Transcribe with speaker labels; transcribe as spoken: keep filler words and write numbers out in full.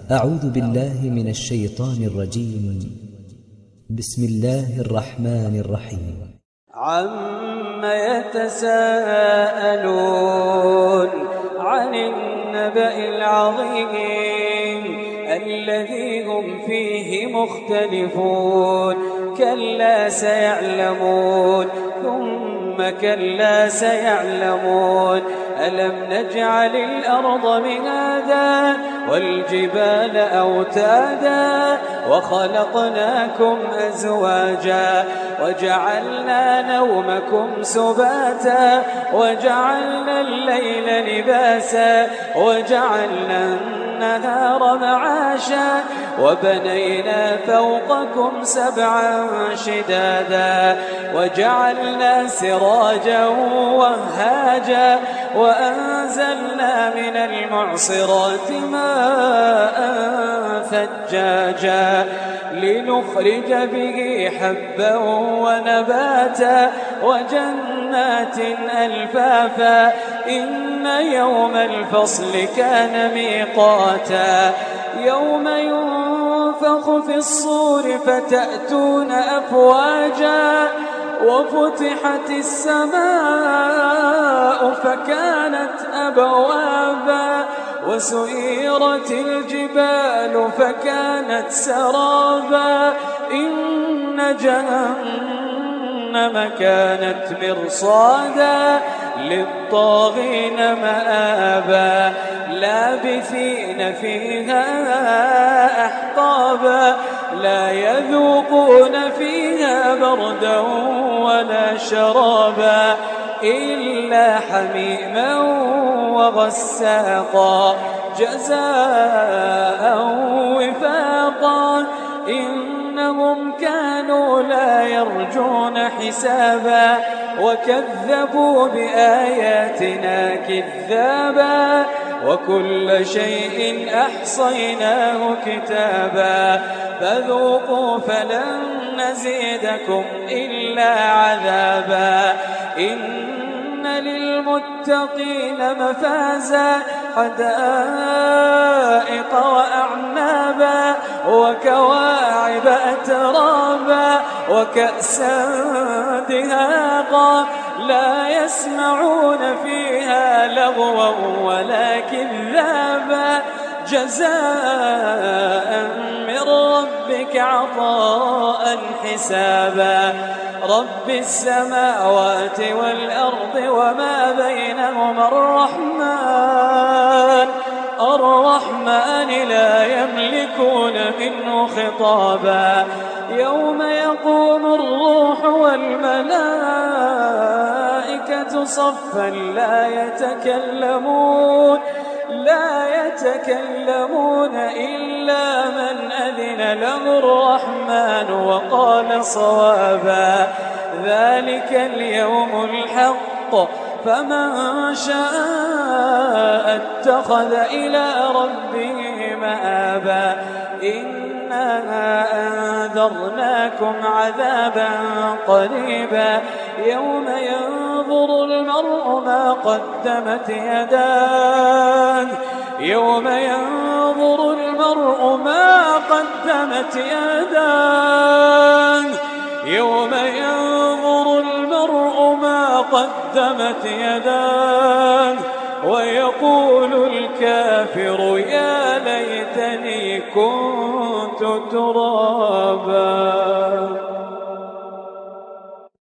Speaker 1: أعوذ بالله من الشيطان الرجيم. بسم الله الرحمن الرحيم.
Speaker 2: عم يتساءلون عن النبأ العظيم الذي هم فيه مختلفون كلا سيعلمون ثم كلا سيعلمون ألم نجعل الأرض مهادا والجبال أوتادا وخلقناكم أزواجا وجعلنا نومكم سباتا وجعلنا الليل لباسا وجعلنا النهار معاشا وبنينا فوقكم سبعا شدادا وجعلنا سراجا وهاجا وأنزلنا من المعصرات ماء ثجاجا لنخرج به حبا ونباتا وجنات ألفافا إن يوم الفصل كان ميقاتا يوم ينفخ في الصور فتأتون أفواجا وفتحت السماء فكانت أبوابا وسيرت الجبال فكانت سرابا إن جهنم كانت مرصادا للطاغين مآبا لابثين فيها أحقابا لا يذوقون فيها بردا ولا شرابا إلا حميما وغساقا جزاء وفاقا إنهم كانوا لا يرجون حسابا وكذبوا بآياتنا كذابا وكل شيء أحصيناه كتابا فذوقوا فلن نزيدكم إلا عذابا إن للمتقين مفازا حدائق وأعنابا وكواعب أترابا وكأسا دهاقا لا يسمعون فيها لغوا ولا كذابا جزاء من ربك عطاء حسابا رب السماوات والأرض وما بينهما الرحمن الرحمن لا يملكون منه خطابا يوم يقوم الروح والملائكة صفا لا يتكلمون لا يتكلمون إلا من أذن له الرحمن وقال صوابا ذلك اليوم الحق فمن شاء اتخذ إلى ربه مآبا إنا أنذرناكم عذابا قريبا يوم ينظر المرء ما قدمت يداه يوم ينظر المرء ما قدمت يداه يوم ينظر المرء ما قدمت يداه ويقول الكافر يا ليتني كنت ترابا.